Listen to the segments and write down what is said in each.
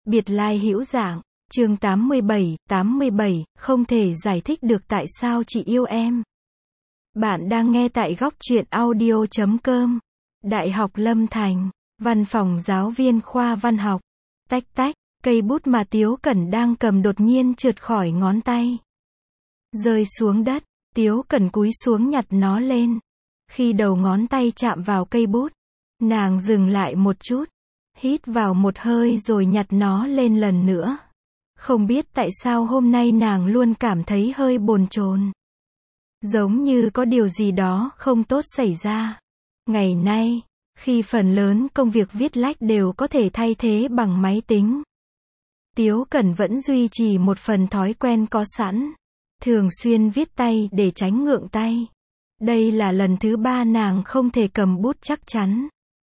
Biệt lai hữu dạng, chương 87, không thể giải thích được tại sao chị yêu em. Bạn đang nghe tại góc truyện audio.com. Đại học Lâm Thành, văn phòng giáo viên khoa văn học. Tách tách, cây bút mà Tiếu Cẩn đang cầm đột nhiên trượt khỏi ngón tay. Rơi xuống đất, Tiếu Cẩn cúi xuống nhặt nó lên. Khi đầu ngón tay chạm vào cây bút, nàng dừng lại một chút. Hít vào một hơi rồi nhặt nó lên lần nữa. Không biết tại sao hôm nay nàng luôn cảm thấy hơi bồn chồn. Giống như có điều gì đó không tốt xảy ra. Ngày nay, khi phần lớn công việc viết lách đều có thể thay thế bằng máy tính, Tiếu Cẩn vẫn duy trì một phần thói quen có sẵn. Thường xuyên viết tay để tránh ngượng tay. Đây là lần thứ 3 nàng không thể cầm bút chắc chắn.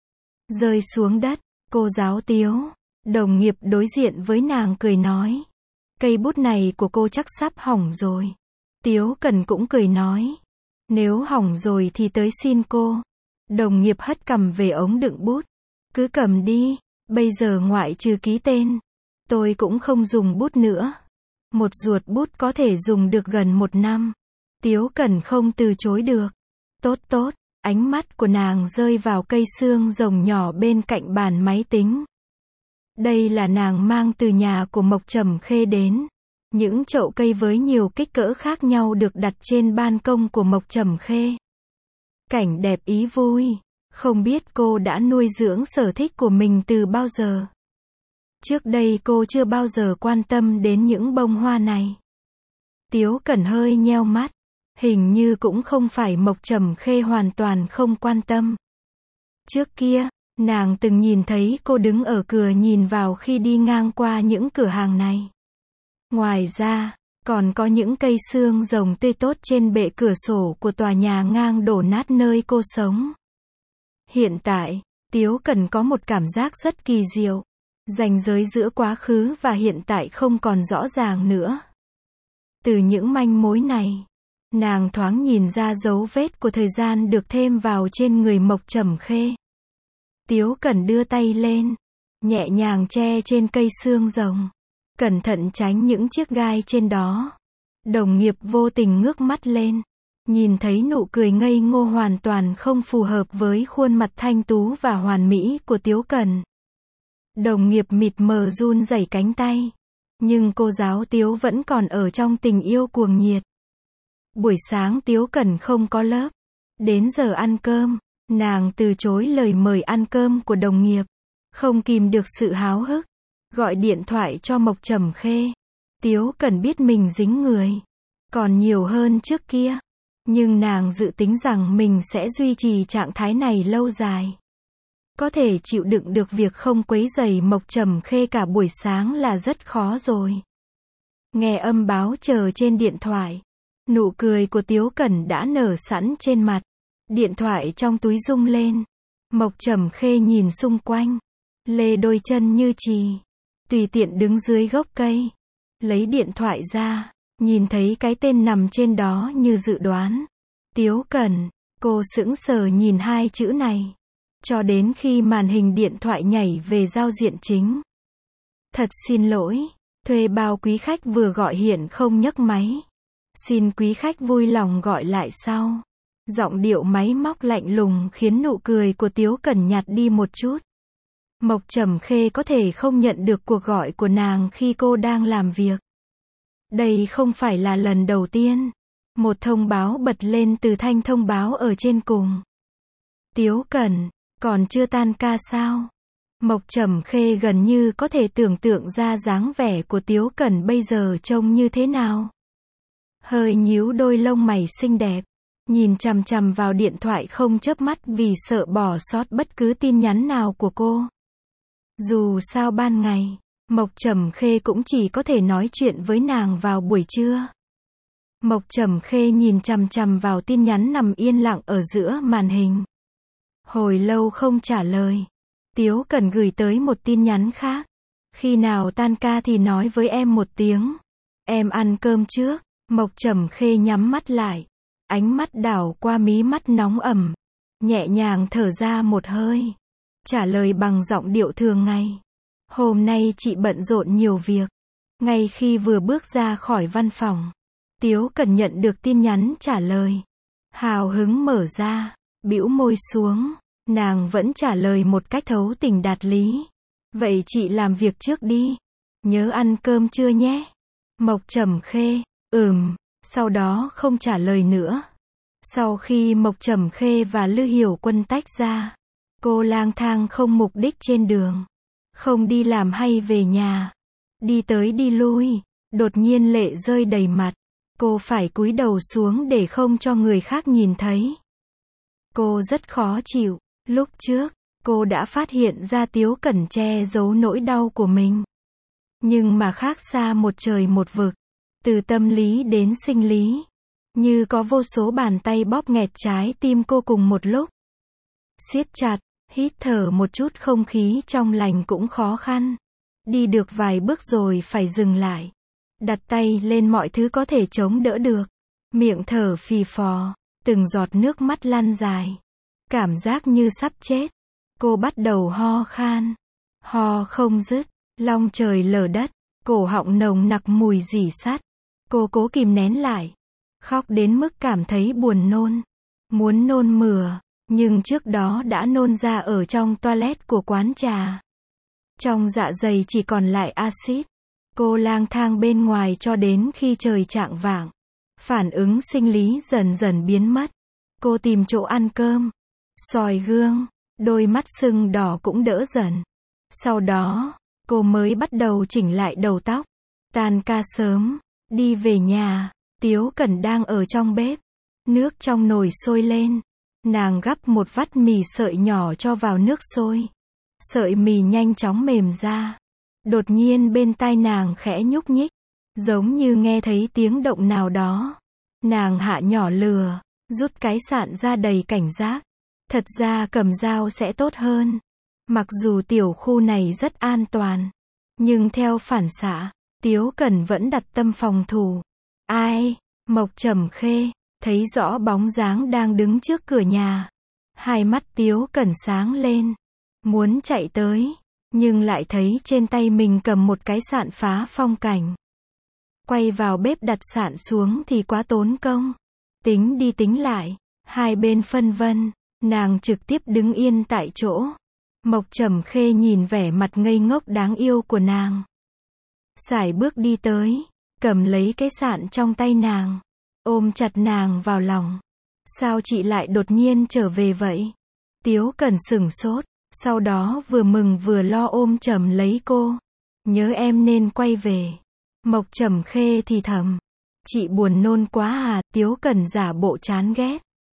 Rơi xuống đất. Cô giáo Tiếu, đồng nghiệp đối diện với nàng cười nói. Cây bút này của cô chắc sắp hỏng rồi. Tiếu Cẩn cũng cười nói. Nếu hỏng rồi thì tới xin cô. Đồng nghiệp hất cằm về ống đựng bút. Cứ cầm đi, bây giờ ngoại trừ ký tên, tôi cũng không dùng bút nữa. Một ruột bút có thể dùng được gần 1 năm. Tiếu Cẩn không từ chối được. Tốt tốt. Ánh mắt của nàng rơi vào cây xương rồng nhỏ bên cạnh bàn máy tính. Đây là nàng mang từ nhà của Mộc Trầm Khê đến. Những chậu cây với nhiều kích cỡ khác nhau được đặt trên ban công của Mộc Trầm Khê. Cảnh đẹp ý vui. Không biết cô đã nuôi dưỡng sở thích của mình từ bao giờ. Trước đây cô chưa bao giờ quan tâm đến những bông hoa này. Tiếu Cẩn hơi nheo mắt. Hình như cũng không phải Mộc Trầm Khê hoàn toàn không quan tâm. Trước kia, nàng từng nhìn thấy cô đứng ở cửa nhìn vào khi đi ngang qua những cửa hàng này. Ngoài ra, còn có những cây xương rồng tươi tốt trên bệ cửa sổ của tòa nhà ngang đổ nát nơi cô sống. Hiện tại, Tiếu Cẩn có một cảm giác rất kỳ diệu. Ranh giới giữa quá khứ và hiện tại không còn rõ ràng nữa. Từ những manh mối này, nàng thoáng nhìn ra dấu vết của thời gian được thêm vào trên người Mộc Trầm Khê. Tiếu Cẩn đưa tay lên, nhẹ nhàng che trên cây xương rồng, cẩn thận tránh những chiếc gai trên đó. Đồng nghiệp vô tình ngước mắt lên, nhìn thấy nụ cười ngây ngô hoàn toàn không phù hợp với khuôn mặt thanh tú và hoàn mỹ của Tiếu Cẩn. Đồng nghiệp mịt mờ run rẩy cánh tay, nhưng cô giáo Tiếu vẫn còn ở trong tình yêu cuồng nhiệt. Buổi sáng Tiếu Cẩn không có lớp. Đến giờ ăn cơm, nàng từ chối lời mời ăn cơm của đồng nghiệp. Không kìm được sự háo hức. Gọi điện thoại cho Mộc Trầm Khê. Tiếu Cẩn biết mình dính người. Còn nhiều hơn trước kia. Nhưng nàng dự tính rằng mình sẽ duy trì trạng thái này lâu dài. Có thể chịu đựng được việc không quấy rầy Mộc Trầm Khê cả buổi sáng là rất khó rồi. Nghe âm báo chờ trên điện thoại. Nụ cười của Tiếu Cẩn đã nở sẵn trên mặt. Điện thoại trong túi rung lên. Mộc Trầm Khê nhìn xung quanh. Lê đôi chân như chì. Tùy tiện đứng dưới gốc cây. Lấy điện thoại ra. Nhìn thấy cái tên nằm trên đó như dự đoán. Tiếu Cẩn. Cô sững sờ nhìn hai chữ này. Cho đến khi màn hình điện thoại nhảy về giao diện chính. Thật xin lỗi. Thuê bao quý khách vừa gọi hiện không nhấc máy. Xin quý khách vui lòng gọi lại sau. Giọng điệu máy móc lạnh lùng khiến nụ cười của Tiếu Cẩn nhạt đi một chút. Mộc Trầm Khê có thể không nhận được cuộc gọi của nàng khi cô đang làm việc. Đây không phải là lần đầu tiên. Một thông báo bật lên từ thanh thông báo ở trên cùng. Tiếu Cẩn, còn chưa tan ca sao? Mộc Trầm Khê gần như có thể tưởng tượng ra dáng vẻ của Tiếu Cẩn bây giờ trông như thế nào. Hơi nhíu đôi lông mày xinh đẹp, nhìn chằm chằm vào điện thoại không chớp mắt vì sợ bỏ sót bất cứ tin nhắn nào của cô. Dù sao ban ngày, Mộc Trầm Khê cũng chỉ có thể nói chuyện với nàng vào buổi trưa. Mộc Trầm Khê nhìn chằm chằm vào tin nhắn nằm yên lặng ở giữa màn hình. Hồi lâu không trả lời. Tiếu Cẩn gửi tới một tin nhắn khác. Khi nào tan ca thì nói với em một tiếng. Em ăn cơm trước. Mộc Trầm Khê nhắm mắt lại. Ánh mắt đảo qua mí mắt nóng ẩm. Nhẹ nhàng thở ra một hơi. Trả lời bằng giọng điệu thường ngày. Hôm nay chị bận rộn nhiều việc. Ngay khi vừa bước ra khỏi văn phòng, Tiếu Cẩn nhận được tin nhắn trả lời. Hào hứng mở ra, bĩu môi xuống, nàng vẫn trả lời một cách thấu tình đạt lý. Vậy chị làm việc trước đi. Nhớ ăn cơm chưa nhé? Mộc Trầm Khê, sau đó không trả lời nữa. Sau khi Mộc Trầm Khê và Lư Hiểu Quân tách ra, cô lang thang không mục đích trên đường. Không đi làm hay về nhà. Đi tới đi lui, đột nhiên lệ rơi đầy mặt. Cô phải cúi đầu xuống để không cho người khác nhìn thấy. Cô rất khó chịu. Lúc trước, cô đã phát hiện ra Tiếu Cẩn che giấu nỗi đau của mình. Nhưng mà khác xa một trời một vực. Từ tâm lý đến sinh lý. Như có vô số bàn tay bóp nghẹt trái tim cô cùng một lúc. Siết chặt, hít thở một chút không khí trong lành cũng khó khăn. Đi được vài bước rồi phải dừng lại. Đặt tay lên mọi thứ có thể chống đỡ được. Miệng thở phì phò, từng giọt nước mắt lăn dài. Cảm giác như sắp chết. Cô bắt đầu ho khan. Ho không dứt, long trời lở đất, cổ họng nồng nặc mùi rỉ sắt. Cô cố kìm nén lại. Khóc đến mức cảm thấy buồn nôn. Muốn nôn mửa, nhưng trước đó đã nôn ra ở trong toilet của quán trà. Trong dạ dày chỉ còn lại axit. Cô lang thang bên ngoài cho đến khi trời chạng vạng. Phản ứng sinh lý dần dần biến mất. Cô tìm chỗ ăn cơm. Soi gương, đôi mắt sưng đỏ cũng đỡ dần. Sau đó, cô mới bắt đầu chỉnh lại đầu tóc. Tan ca sớm, đi về nhà. Tiếu Cẩn đang ở trong bếp. Nước trong nồi sôi lên. Nàng gắp một vắt mì sợi nhỏ cho vào nước sôi. Sợi mì nhanh chóng mềm ra. Đột nhiên bên tai nàng khẽ nhúc nhích. Giống như nghe thấy tiếng động nào đó. Nàng hạ nhỏ lửa, rút cái sạn ra đầy cảnh giác. Thật ra cầm dao sẽ tốt hơn. Mặc dù tiểu khu này rất an toàn. Nhưng theo phản xạ, Tiếu Cẩn vẫn đặt tâm phòng thủ. Ai? Mộc Trầm Khê, thấy rõ bóng dáng đang đứng trước cửa nhà. Hai mắt Tiếu Cẩn sáng lên. Muốn chạy tới, nhưng lại thấy trên tay mình cầm một cái sạn phá phong cảnh. Quay vào bếp đặt sạn xuống thì quá tốn công. Tính đi tính lại, hai bên phân vân, nàng trực tiếp đứng yên tại chỗ. Mộc Trầm Khê nhìn vẻ mặt ngây ngốc đáng yêu của nàng. Sải bước đi tới, cầm lấy cái sạn trong tay nàng, ôm chặt nàng vào lòng. Sao chị lại đột nhiên trở về vậy? Tiếu Cẩn sửng sốt, sau đó vừa mừng vừa lo ôm chầm lấy cô. Nhớ em nên quay về. Mộc Trầm Khê thì thầm. Chị buồn nôn quá à? Tiếu Cẩn giả bộ chán ghét.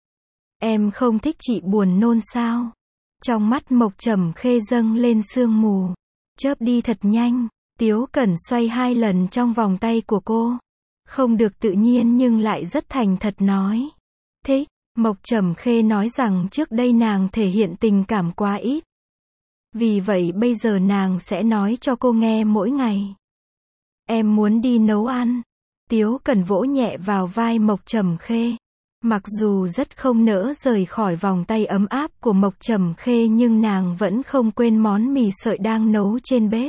Em không thích chị buồn nôn sao? Trong mắt Mộc Trầm Khê dâng lên sương mù. Chớp đi thật nhanh. Tiếu Cẩn xoay 2 lần trong vòng tay của cô. Không được tự nhiên nhưng lại rất thành thật nói. Thích. Mộc Trầm Khê nói rằng trước đây nàng thể hiện tình cảm quá ít. Vì vậy bây giờ nàng sẽ nói cho cô nghe mỗi ngày. Em muốn đi nấu ăn. Tiếu Cẩn vỗ nhẹ vào vai Mộc Trầm Khê. Mặc dù rất không nỡ rời khỏi vòng tay ấm áp của Mộc Trầm Khê nhưng nàng vẫn không quên món mì sợi đang nấu trên bếp.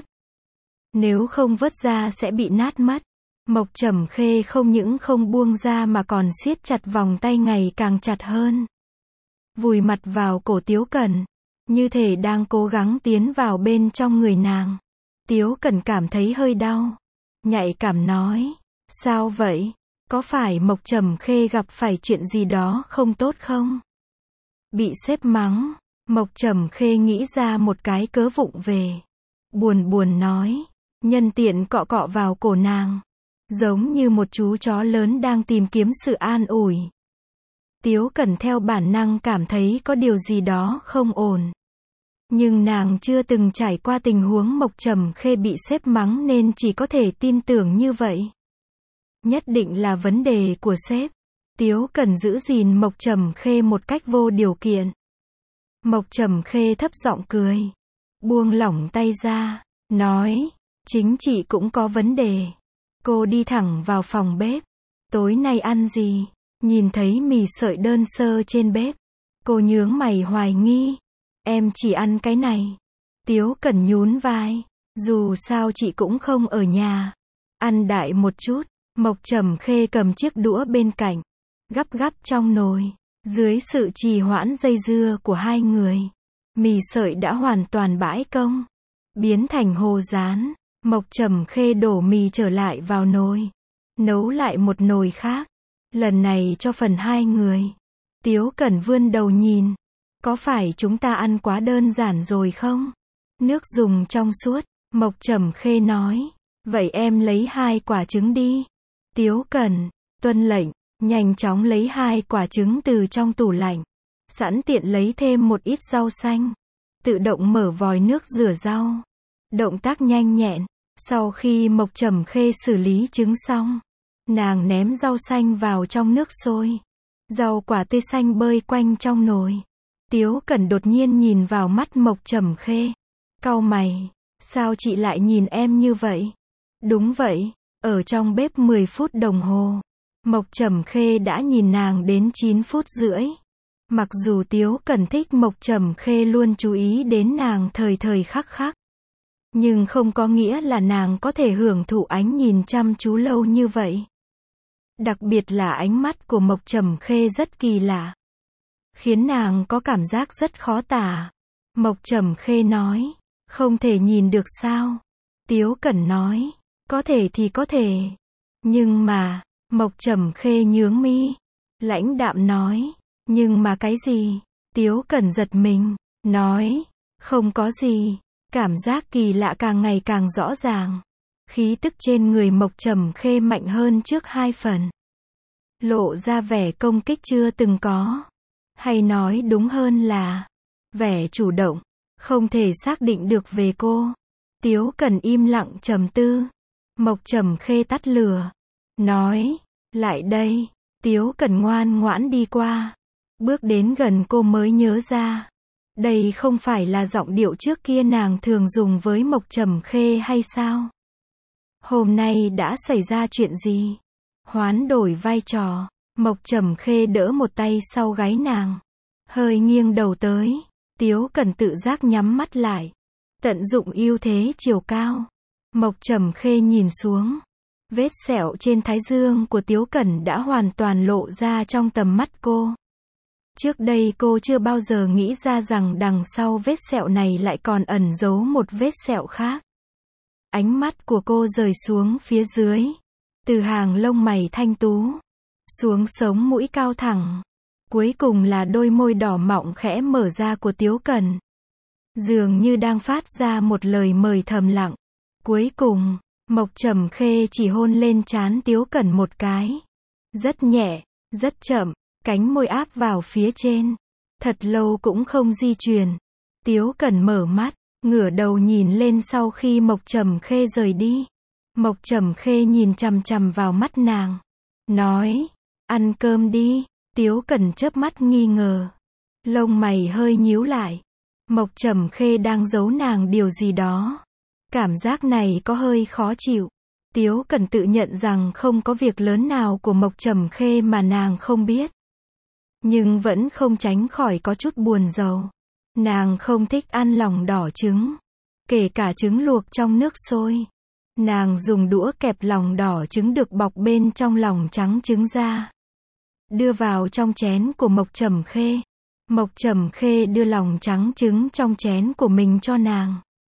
Nếu không vớt ra sẽ bị nát mất. Mộc Trầm Khê không những không buông ra mà còn siết chặt vòng tay ngày càng chặt hơn. Vùi mặt vào cổ Tiếu Cẩn, như thể đang cố gắng tiến vào bên trong người nàng. Tiếu Cẩn cảm thấy hơi đau. Nhạy cảm nói. Sao vậy? Có phải Mộc Trầm Khê gặp phải chuyện gì đó không tốt không? Bị sếp mắng. Mộc Trầm Khê nghĩ ra một cái cớ vụng về. Buồn buồn nói. Nhân tiện cọ cọ vào cổ nàng. Giống như một chú chó lớn đang tìm kiếm sự an ủi. Tiếu Cẩn theo bản năng cảm thấy có điều gì đó không ổn. Nhưng nàng chưa từng trải qua tình huống Mộc Trầm Khê bị sếp mắng nên chỉ có thể tin tưởng như vậy. Nhất định là vấn đề của sếp. Tiếu Cẩn giữ gìn Mộc Trầm Khê một cách vô điều kiện. Mộc Trầm Khê thấp giọng cười. Buông lỏng tay ra. Nói. Chính chị cũng có vấn đề. Cô đi thẳng vào phòng bếp. Tối nay ăn gì? Nhìn thấy mì sợi đơn sơ trên bếp. Cô nhướng mày hoài nghi. Em chỉ ăn cái này. Tiếu Cẩn nhún vai. Dù sao chị cũng không ở nhà. Ăn đại một chút. Mộc Trầm Khê cầm chiếc đũa bên cạnh, gắp gắp trong nồi. Dưới sự trì hoãn dây dưa của hai người, mì sợi đã hoàn toàn bãi công, biến thành hồ rán. Mộc Trầm Khê đổ mì trở lại vào nồi, nấu lại một nồi khác, lần này cho phần hai người. Tiếu Cẩn vươn đầu nhìn, có phải chúng ta ăn quá đơn giản rồi không? Nước dùng trong suốt. Mộc Trầm Khê nói, vậy em lấy 2 quả trứng đi. Tiếu Cẩn tuân lệnh, nhanh chóng lấy 2 quả trứng từ trong tủ lạnh, sẵn tiện lấy thêm một ít rau xanh, tự động mở vòi nước rửa rau. Động tác nhanh nhẹn. Sau khi Mộc Trầm Khê xử lý trứng xong, nàng ném rau xanh vào trong nước sôi. Rau quả tươi xanh bơi quanh trong nồi. Tiếu Cẩn đột nhiên nhìn vào mắt Mộc Trầm Khê, cau mày, sao chị lại nhìn em như vậy? Đúng vậy, ở trong bếp 10 phút đồng hồ, Mộc Trầm Khê đã nhìn nàng đến 9 phút rưỡi. Mặc dù Tiếu Cẩn thích Mộc Trầm Khê luôn chú ý đến nàng thời thời khắc khắc, nhưng không có nghĩa là nàng có thể hưởng thụ ánh nhìn chăm chú lâu như vậy. Đặc biệt là ánh mắt của Mộc Trầm Khê rất kỳ lạ, khiến nàng có cảm giác rất khó tả. Mộc Trầm Khê nói, không thể nhìn được sao? Tiếu Cẩn nói, có thể thì có thể. Nhưng mà, Mộc Trầm Khê nhướng mi, lãnh đạm nói, nhưng mà cái gì? Tiếu Cẩn giật mình, nói, không có gì. Cảm giác kỳ lạ càng ngày càng rõ ràng. Khí tức trên người Mộc Trầm Khê mạnh hơn trước 2 phần. Lộ ra vẻ công kích chưa từng có. Hay nói đúng hơn là vẻ chủ động, không thể xác định được về cô. Tiếu Cẩn im lặng trầm tư. Mộc Trầm Khê tắt lửa, nói, lại đây. Tiếu Cẩn ngoan ngoãn đi qua, bước đến gần cô mới nhớ ra, đây không phải là giọng điệu trước kia nàng thường dùng với Mộc Trầm Khê hay sao? Hôm nay đã xảy ra chuyện gì? Hoán đổi vai trò, Mộc Trầm Khê đỡ một tay sau gáy nàng, hơi nghiêng đầu tới. Tiếu Cẩn tự giác nhắm mắt lại, tận dụng ưu thế chiều cao. Mộc Trầm Khê nhìn xuống, vết sẹo trên thái dương của Tiếu Cẩn đã hoàn toàn lộ ra trong tầm mắt cô. Trước đây cô chưa bao giờ nghĩ ra rằng đằng sau vết sẹo này lại còn ẩn giấu một vết sẹo khác. Ánh mắt của cô rời xuống phía dưới, từ hàng lông mày thanh tú, xuống sống mũi cao thẳng, cuối cùng là đôi môi đỏ mọng khẽ mở ra của Tiếu Cẩn. Dường như đang phát ra một lời mời thầm lặng. Cuối cùng, Mộc Trầm Khê chỉ hôn lên trán Tiếu Cẩn một cái. Rất nhẹ, rất chậm, cánh môi áp vào phía trên. Thật lâu cũng không di chuyển. Tiếu Cẩn mở mắt, ngửa đầu nhìn lên sau khi Mộc Trầm Khê rời đi. Mộc Trầm Khê nhìn chằm chằm vào mắt nàng, nói, ăn cơm đi. Tiếu Cẩn chớp mắt nghi ngờ, lông mày hơi nhíu lại. Mộc Trầm Khê đang giấu nàng điều gì đó. Cảm giác này có hơi khó chịu. Tiếu Cẩn tự nhận rằng không có việc lớn nào của Mộc Trầm Khê mà nàng không biết, nhưng vẫn không tránh khỏi có chút buồn rầu. Nàng không thích ăn lòng đỏ trứng, kể cả trứng luộc trong nước sôi. Nàng dùng đũa kẹp lòng đỏ trứng được bọc bên trong lòng trắng trứng ra, đưa vào trong chén của Mộc Trầm Khê. Mộc Trầm Khê đưa lòng trắng trứng trong chén của mình cho nàng.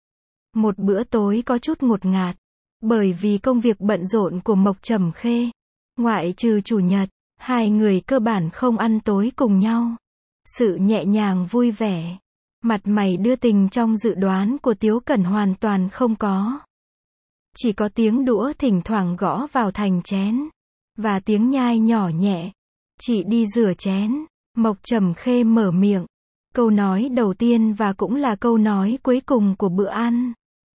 Một bữa tối có chút ngột ngạt, bởi vì công việc bận rộn của Mộc Trầm Khê, ngoại trừ chủ nhật, hai người cơ bản không ăn tối cùng nhau. Sự nhẹ nhàng vui vẻ, mặt mày đưa tình trong dự đoán của Tiếu Cẩn hoàn toàn không có. Chỉ có tiếng đũa thỉnh thoảng gõ vào thành chén, và tiếng nhai nhỏ nhẹ. Chị đi rửa chén. Mộc Trầm Khê mở miệng. Câu nói đầu tiên và cũng là câu nói cuối cùng của bữa ăn.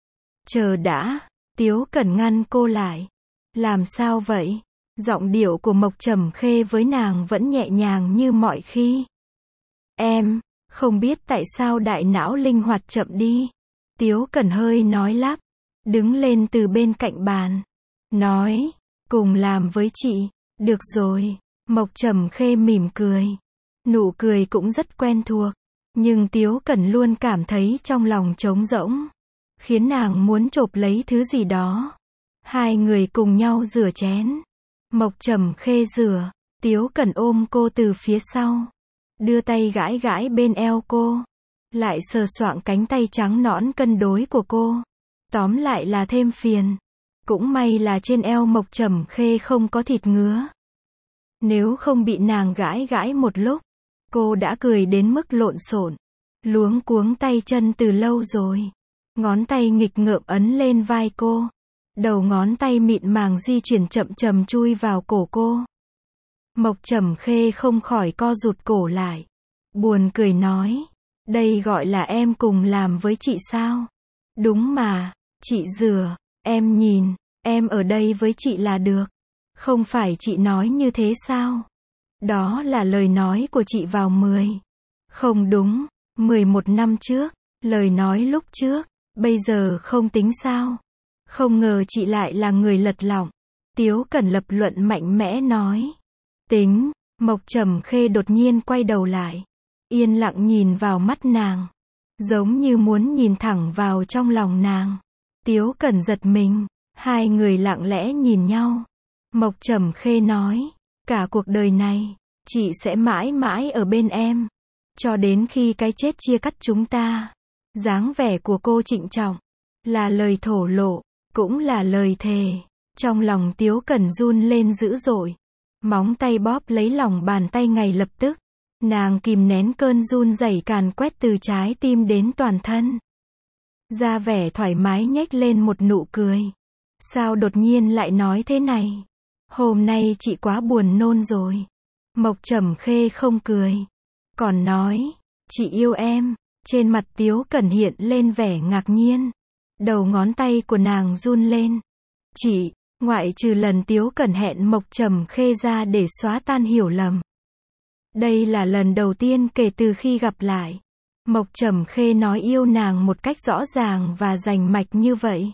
Chờ đã. Tiếu Cẩn ngăn cô lại. Làm sao vậy? Giọng điệu của Mộc Trầm Khê với nàng vẫn nhẹ nhàng như mọi khi. Em, không biết tại sao đại não linh hoạt chậm đi. Tiếu Cẩn hơi nói lắp, đứng lên từ bên cạnh bàn, nói, cùng làm với chị. Được rồi. Mộc Trầm Khê mỉm cười. Nụ cười cũng rất quen thuộc, nhưng Tiếu Cẩn luôn cảm thấy trong lòng trống rỗng. khiến nàng muốn chộp lấy thứ gì đó. Hai người cùng nhau rửa chén. Mộc Trầm Khê rửa, Tiếu Cẩn ôm cô từ phía sau, đưa tay gãi gãi bên eo cô, lại sờ soạng cánh tay trắng nõn cân đối của cô. Tóm lại là thêm phiền. Cũng may là trên eo Mộc Trầm Khê không có thịt ngứa. Nếu không bị nàng gãi gãi một lúc, cô đã cười đến mức lộn xộn, luống cuống tay chân từ lâu rồi. Ngón tay nghịch ngợm ấn lên vai cô. Đầu ngón tay mịn màng di chuyển chậm chậm chui vào cổ cô. Mộc Trầm Khê không khỏi co rụt cổ lại. Buồn cười nói. Đây gọi là em cùng làm với chị sao? Đúng mà, chị rửa, em nhìn, em ở đây với chị là được. Không phải chị nói như thế sao? Đó là lời nói của chị vào 10. Không đúng, 11 năm trước, lời nói lúc trước, bây giờ không tính sao? Không ngờ chị lại là người lật lọng. Tiếu Cẩn lập luận mạnh mẽ nói. Tính, Mộc Trầm Khê đột nhiên quay đầu lại. Yên lặng nhìn vào mắt nàng. Giống như muốn nhìn thẳng vào trong lòng nàng. Tiếu Cẩn giật mình. Hai người lặng lẽ nhìn nhau. Mộc Trầm Khê nói. Cả cuộc đời này, chị sẽ mãi mãi ở bên em. Cho đến khi cái chết chia cắt chúng ta. Dáng vẻ của cô trịnh trọng. Là lời thổ lộ. Cũng là lời thề. Trong lòng Tiếu Cẩn run lên dữ dội. Móng tay bóp lấy lòng bàn tay ngay lập tức. Nàng kìm nén cơn run rẩy càn quét từ trái tim đến toàn thân. Ra vẻ thoải mái nhếch lên một nụ cười. Sao đột nhiên lại nói thế này? Hôm nay chị quá buồn nôn rồi. Mộc Trầm Khê không cười. Còn nói, chị yêu em. Trên mặt Tiếu Cẩn hiện lên vẻ ngạc nhiên. Đầu ngón tay của nàng run lên. Chị, ngoại trừ lần Tiếu Cẩn hẹn Mộc Trầm Khê ra để xóa tan hiểu lầm. Đây là lần đầu tiên kể từ khi gặp lại. Mộc Trầm Khê nói yêu nàng một cách rõ ràng và rành mạch như vậy.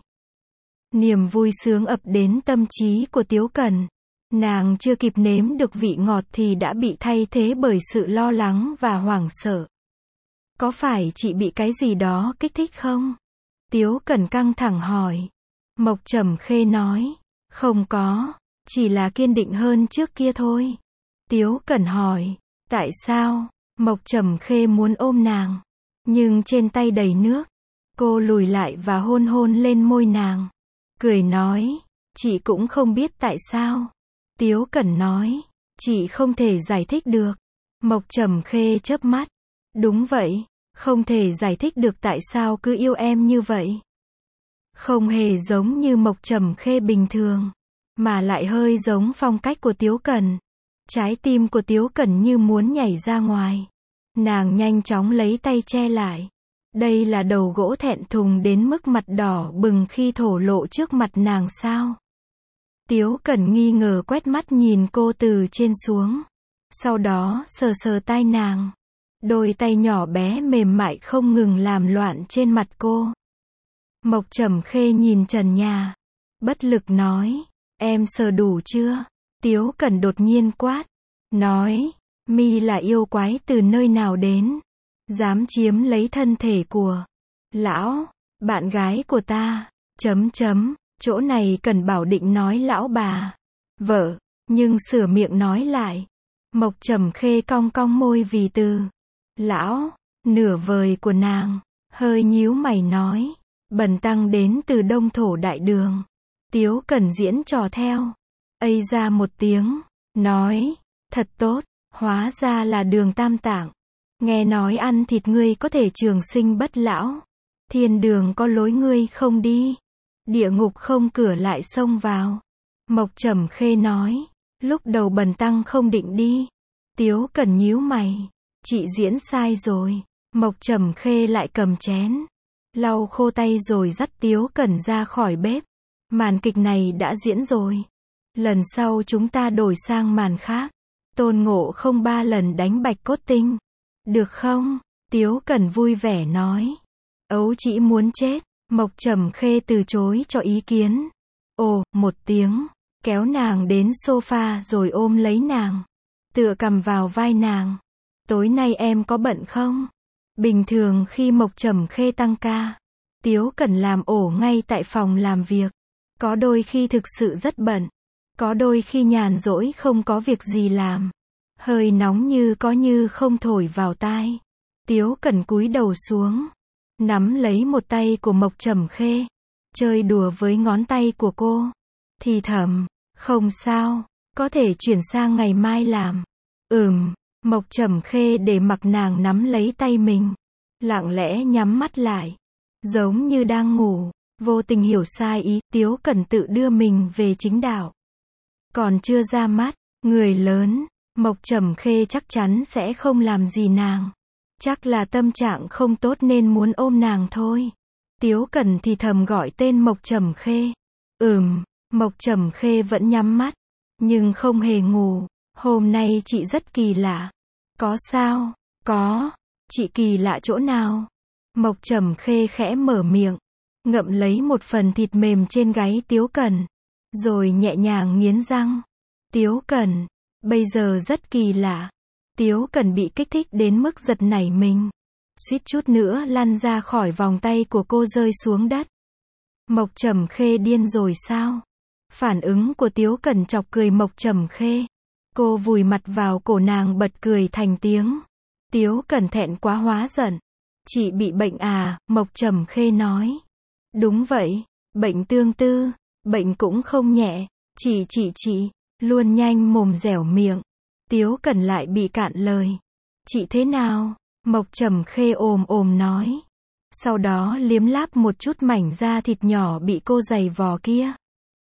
Niềm vui sướng ập đến tâm trí của Tiếu Cẩn. Nàng chưa kịp nếm được vị ngọt thì đã bị thay thế bởi sự lo lắng và hoảng sợ. Có phải chị bị cái gì đó kích thích không? Tiếu Cẩn căng thẳng hỏi. Mộc Trầm Khê nói. Không có, chỉ là kiên định hơn trước kia thôi. Tiếu Cẩn hỏi. Tại sao? Mộc Trầm Khê muốn ôm nàng. Nhưng trên tay đầy nước. Cô lùi lại và hôn hôn lên môi nàng. Cười nói. Chị cũng không biết tại sao. Tiếu Cẩn nói. Chị không thể giải thích được. Mộc Trầm Khê chớp mắt. Đúng vậy, không thể giải thích được tại sao cứ yêu em như vậy. Không hề giống như Mộc Trầm Khê bình thường, mà lại hơi giống phong cách của Tiếu Cẩn. Trái tim của Tiếu Cẩn như muốn nhảy ra ngoài. Nàng nhanh chóng lấy tay che lại. Đây là đầu gỗ thẹn thùng đến mức mặt đỏ bừng khi thổ lộ trước mặt nàng sao? Tiếu Cẩn nghi ngờ quét mắt nhìn cô từ trên xuống. Sau đó sờ sờ tai nàng. Đôi tay nhỏ bé mềm mại không ngừng làm loạn trên mặt cô. Mộc Trầm Khê nhìn trần nhà. Bất lực nói. Em sờ đủ chưa? Tiếu Cẩn đột nhiên quát. Nói. Mi là yêu quái từ nơi nào đến? Dám chiếm lấy thân thể của lão, bạn gái của ta. Chỗ này cần bảo định nói lão bà. Vợ. Nhưng sửa miệng nói lại. Mộc Trầm Khê cong cong môi vì từ lão, nửa vời của nàng. Hơi nhíu mày nói. Bần tăng đến từ Đông Thổ Đại Đường. Tiếu Cẩn diễn trò theo. Ây ra một tiếng. Nói. Thật tốt. Hóa ra là Đường Tam Tạng. Nghe nói ăn thịt ngươi có thể trường sinh bất lão. Thiên đường có lối ngươi không đi. Địa ngục không cửa lại xông vào. Mộc Trầm Khê nói. Lúc đầu bần tăng không định đi. Tiếu Cẩn nhíu mày. Chị diễn sai rồi. Mộc Trầm Khê lại cầm chén. Lau khô tay rồi dắt Tiếu Cẩn ra khỏi bếp. Màn kịch này đã diễn rồi. Lần sau chúng ta đổi sang màn khác. Tôn Ngộ không 3 lần đánh Bạch Cốt Tinh. Được không? Tiếu Cẩn vui vẻ nói. Ấu chỉ muốn chết. Mộc Trầm Khê từ chối cho ý kiến. Ồ, một tiếng. Kéo nàng đến sofa rồi ôm lấy nàng. Tựa cầm vào vai nàng. Tối nay em có bận không? Bình thường khi Mộc Trầm Khê tăng ca, Tiếu Cẩn làm ổ ngay tại phòng làm việc. Có đôi khi thực sự rất bận. Có đôi khi nhàn rỗi không có việc gì làm. Hơi nóng như có như không thổi vào tai. Tiếu Cẩn cúi đầu xuống. Nắm lấy một tay của Mộc Trầm Khê. Chơi đùa với ngón tay của cô. Thì thầm, không sao, có thể chuyển sang ngày mai làm. Mộc Trầm Khê để mặc nàng nắm lấy tay mình. Lặng lẽ nhắm mắt lại. Giống như đang ngủ. Vô tình hiểu sai ý, Tiếu Cẩn tự đưa mình về chính đạo. Còn chưa ra mắt, người lớn, Mộc Trầm Khê chắc chắn sẽ không làm gì nàng. Chắc là tâm trạng không tốt nên muốn ôm nàng thôi. Tiếu Cẩn thì thầm gọi tên Mộc Trầm Khê. Mộc Trầm Khê vẫn nhắm mắt, nhưng không hề ngủ. Hôm nay chị rất kỳ lạ. Có sao? Có. Chị kỳ lạ chỗ nào? Mộc Trầm Khê khẽ mở miệng, ngậm lấy một phần thịt mềm trên gáy Tiếu Cẩn, rồi nhẹ nhàng nghiến răng. Tiếu Cẩn, bây giờ rất kỳ lạ. Tiếu Cẩn bị kích thích đến mức giật nảy mình. Suýt chút nữa lăn ra khỏi vòng tay của cô rơi xuống đất. Mộc Trầm Khê điên rồi sao? Phản ứng của Tiếu Cẩn chọc cười Mộc Trầm Khê. Cô vùi mặt vào cổ nàng bật cười thành tiếng. Tiếu Cẩn thẹn quá hóa giận. Chị bị bệnh à? Mộc Trầm Khê nói. Đúng vậy, bệnh tương tư, bệnh cũng không nhẹ. Chị, luôn nhanh mồm dẻo miệng. Tiếu Cẩn lại bị cạn lời. Chị thế nào? Mộc Trầm Khê ồm nói. Sau đó liếm láp một chút mảnh da thịt nhỏ bị cô giày vò kia.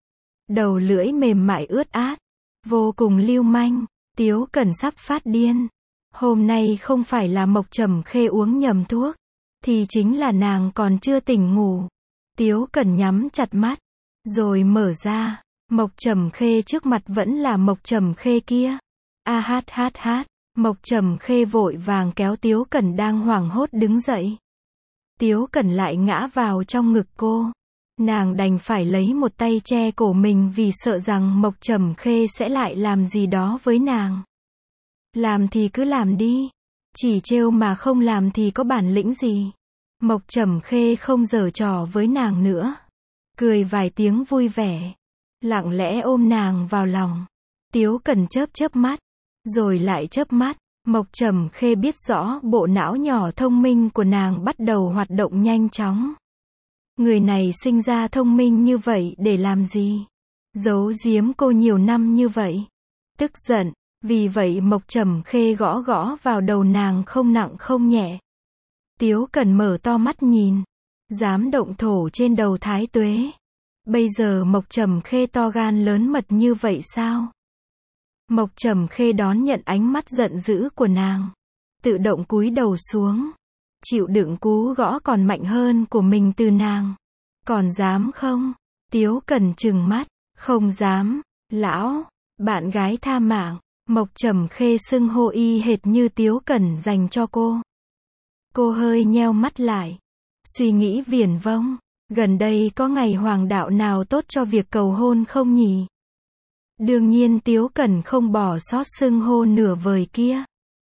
Đầu lưỡi mềm mại ướt át, vô cùng lưu manh. Tiếu Cẩn sắp phát điên. Hôm nay không phải là Mộc Trầm Khê uống nhầm thuốc, thì chính là nàng còn chưa tỉnh ngủ. Tiếu Cẩn nhắm chặt mắt, rồi mở ra. Mộc Trầm Khê trước mặt vẫn là Mộc Trầm Khê kia. Hát. Mộc Trầm Khê vội vàng kéo Tiếu Cẩn đang hoảng hốt đứng dậy. Tiếu Cẩn lại ngã vào trong ngực cô. Nàng đành phải lấy một tay che cổ mình vì sợ rằng Mộc Trầm Khê sẽ lại làm gì đó với nàng. Làm thì cứ làm đi. Chỉ trêu mà không làm thì có bản lĩnh gì. Mộc Trầm Khê không giở trò với nàng nữa. Cười vài tiếng vui vẻ. Lặng lẽ ôm nàng vào lòng. Tiếu Cẩn chớp mắt. Rồi lại chớp mắt. Mộc Trầm Khê biết rõ bộ não nhỏ thông minh của nàng bắt đầu hoạt động nhanh chóng. Người này sinh ra thông minh như vậy để làm gì? Giấu giếm cô nhiều năm như vậy. Tức giận. Vì vậy Mộc Trầm Khê gõ vào đầu nàng không nặng không nhẹ. Tiếu Cẩn mở to mắt nhìn. Dám động thổ trên đầu Thái Tuế. Bây giờ Mộc Trầm Khê to gan lớn mật như vậy sao? Mộc Trầm Khê đón nhận ánh mắt giận dữ của nàng. Tự động cúi đầu xuống. Chịu đựng cú gõ còn mạnh hơn của mình từ nàng. Còn dám không? Tiếu Cẩn trừng mắt. Không dám. Lão, bạn gái tha mạng. Mộc Trầm Khê xưng hô y hệt như Tiếu Cẩn dành cho cô. Cô hơi nheo mắt lại. Suy nghĩ viển vông. Gần đây có ngày hoàng đạo nào tốt cho việc cầu hôn không nhỉ? Đương nhiên Tiếu Cẩn không bỏ sót xưng hô nửa vời kia.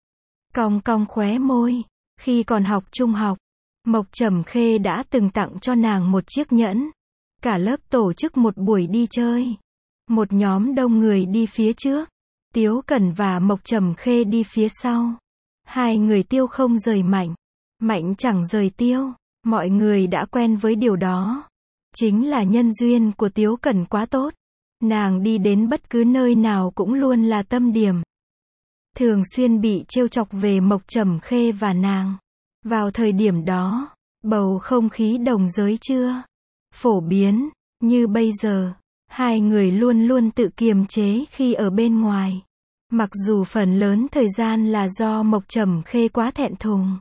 Cong khóe môi. Khi còn học trung học, Mộc Trầm Khê đã từng tặng cho nàng một chiếc nhẫn. Cả lớp tổ chức một buổi đi chơi. Một nhóm đông người đi phía trước. Tiếu Cẩn và Mộc Trầm Khê đi phía sau. Hai người tiêu không rời mạnh. Mạnh chẳng rời tiêu. Mọi người đã quen với điều đó. Chính là nhân duyên của Tiếu Cẩn quá tốt. Nàng đi đến bất cứ nơi nào cũng luôn là tâm điểm. Thường xuyên bị trêu chọc về Mộc Trầm Khê và nàng. Vào thời điểm đó, bầu không khí đồng giới chưa phổ biến như bây giờ. Hai người luôn tự kiềm chế khi ở bên ngoài. Mặc dù phần lớn thời gian là do Mộc Trầm Khê quá thẹn thùng.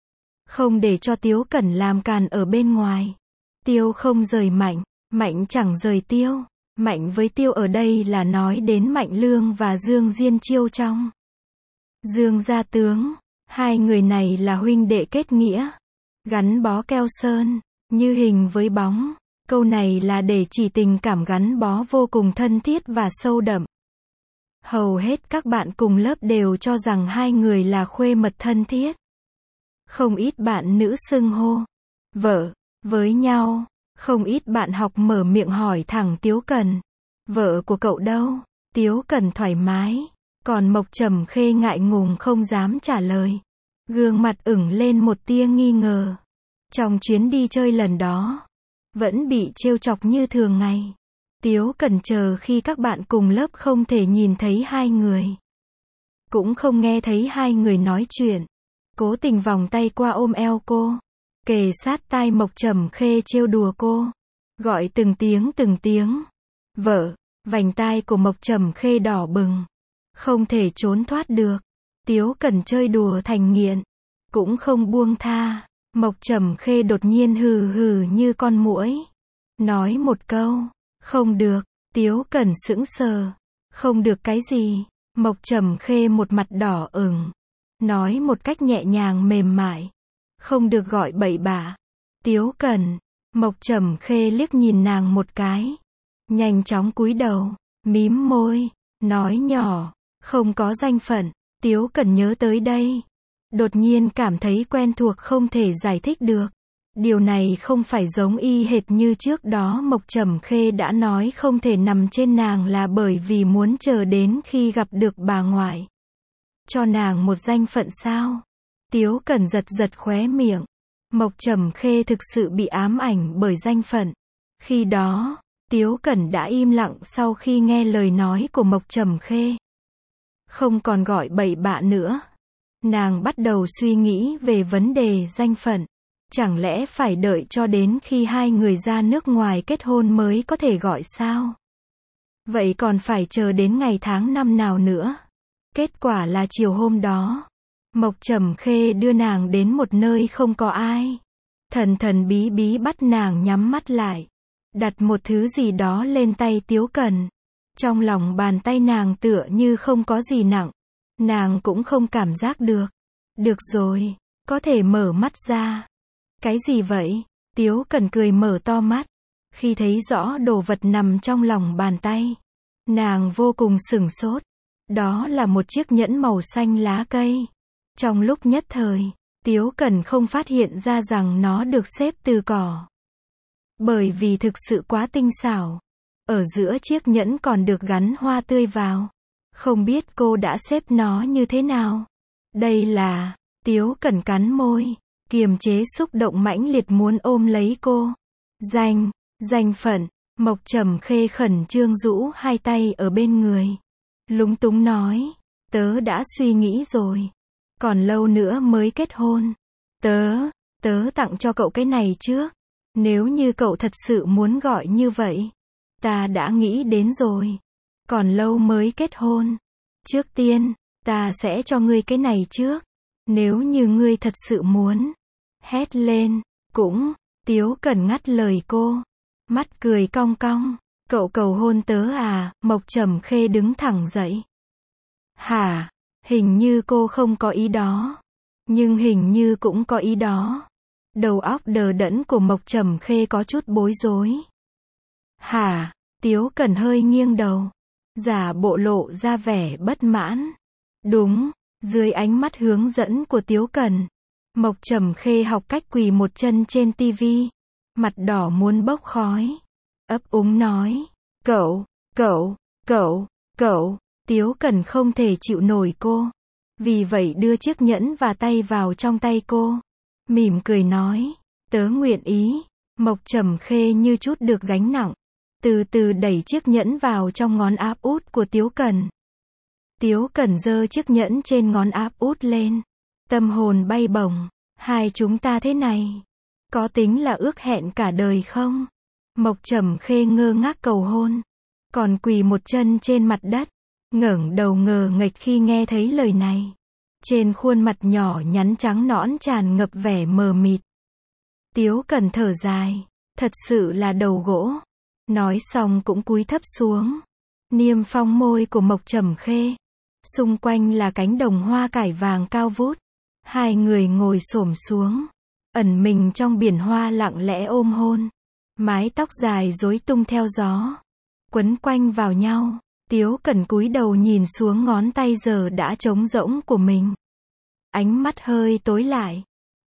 Không để cho Tiếu Cẩn làm càn ở bên ngoài. Tiêu không rời mạnh, mạnh chẳng rời tiêu. Mạnh với tiêu ở đây là nói đến Mạnh Lương và Dương Diên Chiêu trong Dương gia tướng. Hai người này là huynh đệ kết nghĩa. Gắn bó keo sơn, như hình với bóng. Câu này là để chỉ tình cảm gắn bó vô cùng thân thiết và sâu đậm. Hầu hết các bạn cùng lớp đều cho rằng hai người là khuê mật thân thiết. Không ít bạn nữ xưng hô vợ, với nhau. Không ít bạn học mở miệng hỏi thẳng Tiếu Cần. Vợ của cậu đâu? Tiếu Cần thoải mái. Còn Mộc Trầm Khê ngại ngùng không dám trả lời. Gương mặt ửng lên một tia nghi ngờ. Trong chuyến đi chơi lần đó, vẫn bị trêu chọc như thường ngày. Tiếu Cần chờ khi các bạn cùng lớp không thể nhìn thấy hai người. Cũng không nghe thấy hai người nói chuyện. Cố tình vòng tay qua ôm eo cô. Kề sát tai Mộc Trầm Khê trêu đùa cô. Gọi từng tiếng. Vợ, vành tai của Mộc Trầm Khê đỏ bừng. Không thể trốn thoát được. Tiếu Cần chơi đùa thành nghiện. Cũng không buông tha. Mộc Trầm Khê đột nhiên hừ hừ như con muỗi. Nói một câu. Không được. Tiếu Cần sững sờ. Không được cái gì? Mộc Trầm Khê một mặt đỏ ửng. Nói một cách nhẹ nhàng mềm mại. Không được gọi bậy bạ. Tiếu Cần. Mộc Trầm Khê liếc nhìn nàng một cái. Nhanh chóng cúi đầu. Mím môi. Nói nhỏ. Không có danh phận. Tiếu Cần nhớ tới đây. Đột nhiên cảm thấy quen thuộc không thể giải thích được. Điều này không phải giống y hệt như trước đó Mộc Trầm Khê đã nói không thể nằm trên nàng là bởi vì muốn chờ đến khi gặp được bà ngoại. Cho nàng một danh phận sao? Tiếu Cần giật khóe miệng. Mộc Trầm Khê thực sự bị ám ảnh bởi danh phận. Khi đó, Tiếu Cần đã im lặng sau khi nghe lời nói của Mộc Trầm Khê. Không còn gọi bậy bạ nữa. Nàng bắt đầu suy nghĩ về vấn đề danh phận. Chẳng lẽ phải đợi cho đến khi hai người ra nước ngoài kết hôn mới có thể gọi sao? Vậy còn phải chờ đến ngày tháng năm nào nữa? Kết quả là chiều hôm đó, Mộc Trầm Khê đưa nàng đến một nơi không có ai. Thần bí bí bắt nàng nhắm mắt lại. Đặt một thứ gì đó lên tay Tiếu Cần. Trong lòng bàn tay nàng tựa như không có gì nặng. Nàng cũng không cảm giác được. Được rồi, có thể mở mắt ra. Cái gì vậy? Tiếu Cần cười mở to mắt. Khi thấy rõ đồ vật nằm trong lòng bàn tay. Nàng vô cùng sửng sốt. Đó là một chiếc nhẫn màu xanh lá cây. Trong lúc nhất thời, Tiếu Cần không phát hiện ra rằng nó được xếp từ cỏ. Bởi vì thực sự quá tinh xảo. Ở giữa chiếc nhẫn còn được gắn hoa tươi vào. Không biết cô đã xếp nó như thế nào. Đây là... Tiếu Cần cắn môi. Kiềm chế xúc động mãnh liệt muốn ôm lấy cô. Danh phận. Mộc Trầm Khê khẩn trương rũ hai tay ở bên người. Lúng túng nói. Tớ đã suy nghĩ rồi. Còn lâu nữa mới kết hôn. Tớ tặng cho cậu cái này trước. Nếu như cậu thật sự muốn gọi như vậy. Ta đã nghĩ đến rồi. Còn lâu mới kết hôn. Trước tiên, ta sẽ cho ngươi cái này trước. Nếu như ngươi thật sự muốn. Hét lên. Cũng, Tiếu Cần ngắt lời cô. Mắt cười cong cong. Cậu cầu hôn tớ à? Mộc Trầm Khê đứng thẳng dậy. Hả? Hình như cô không có ý đó. Nhưng hình như cũng có ý đó. Đầu óc đờ đẫn của Mộc Trầm Khê có chút bối rối. Hả? Tiếu Cần hơi nghiêng đầu. Giả bộ lộ ra vẻ bất mãn. Đúng, dưới ánh mắt hướng dẫn của Tiếu Cần. Mộc Trầm Khê học cách quỳ một chân trên tivi. Mặt đỏ muốn bốc khói. Ấp úng nói. Cậu. Tiếu Cần không thể chịu nổi cô. Vì vậy đưa chiếc nhẫn và tay vào trong tay cô. Mỉm cười nói. Tớ nguyện ý. Mộc Trầm Khê như chút được gánh nặng. Từ từ đẩy chiếc nhẫn vào trong ngón áp út của Tiếu Cần. Tiếu Cần giơ chiếc nhẫn trên ngón áp út lên. Tâm hồn bay bổng. Hai chúng ta thế này. Có tính là ước hẹn cả đời không? Mộc Trầm Khê ngơ ngác cầu hôn. Còn quỳ một chân trên mặt đất. Ngẩng đầu ngờ nghệch khi nghe thấy lời này. Trên khuôn mặt nhỏ nhắn trắng nõn tràn ngập vẻ mờ mịt. Tiếu Cần thở dài. Thật sự là đầu gỗ. Nói xong cũng cúi thấp xuống. Niêm phong môi của Mộc Trầm Khê. Xung quanh là cánh đồng hoa cải vàng cao vút. Hai người ngồi xổm xuống. Ẩn mình trong biển hoa lặng lẽ ôm hôn. Mái tóc dài rối tung theo gió. Quấn quanh vào nhau. Tiếu Cần cúi đầu nhìn xuống ngón tay giờ đã trống rỗng của mình. Ánh mắt hơi tối lại.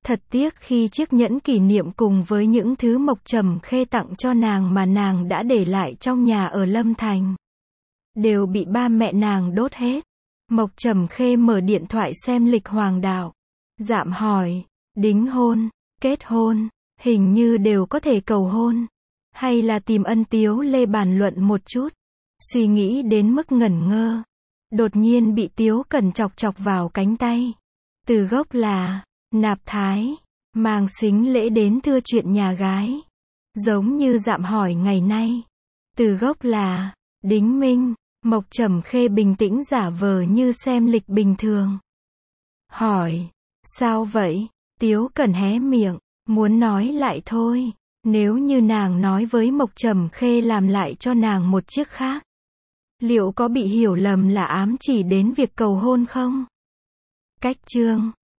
Thật tiếc khi chiếc nhẫn kỷ niệm cùng với những thứ Mộc Trầm Khê tặng cho nàng mà nàng đã để lại trong nhà ở Lâm Thành, đều bị ba mẹ nàng đốt hết. Mộc Trầm Khê mở điện thoại xem lịch hoàng đạo. Dạm hỏi, đính hôn, kết hôn, hình như đều có thể cầu hôn. Hay là tìm Ân Tiếu Lê bàn luận một chút. Suy nghĩ đến mức ngẩn ngơ. Đột nhiên bị Tiếu Cẩn chọc chọc vào cánh tay. Từ gốc là nạp thái, mang xính lễ đến thưa chuyện nhà gái. Giống như Dạm hỏi ngày nay. Từ gốc là đính minh. Mộc Trầm Khê bình tĩnh giả vờ như xem lịch bình thường. Hỏi, sao vậy? Tiếu Cẩn hé miệng, muốn nói lại thôi. Nếu như nàng nói với Mộc Trầm Khê làm lại cho nàng một chiếc khác, liệu có bị hiểu lầm là ám chỉ đến việc cầu hôn không? Cách chương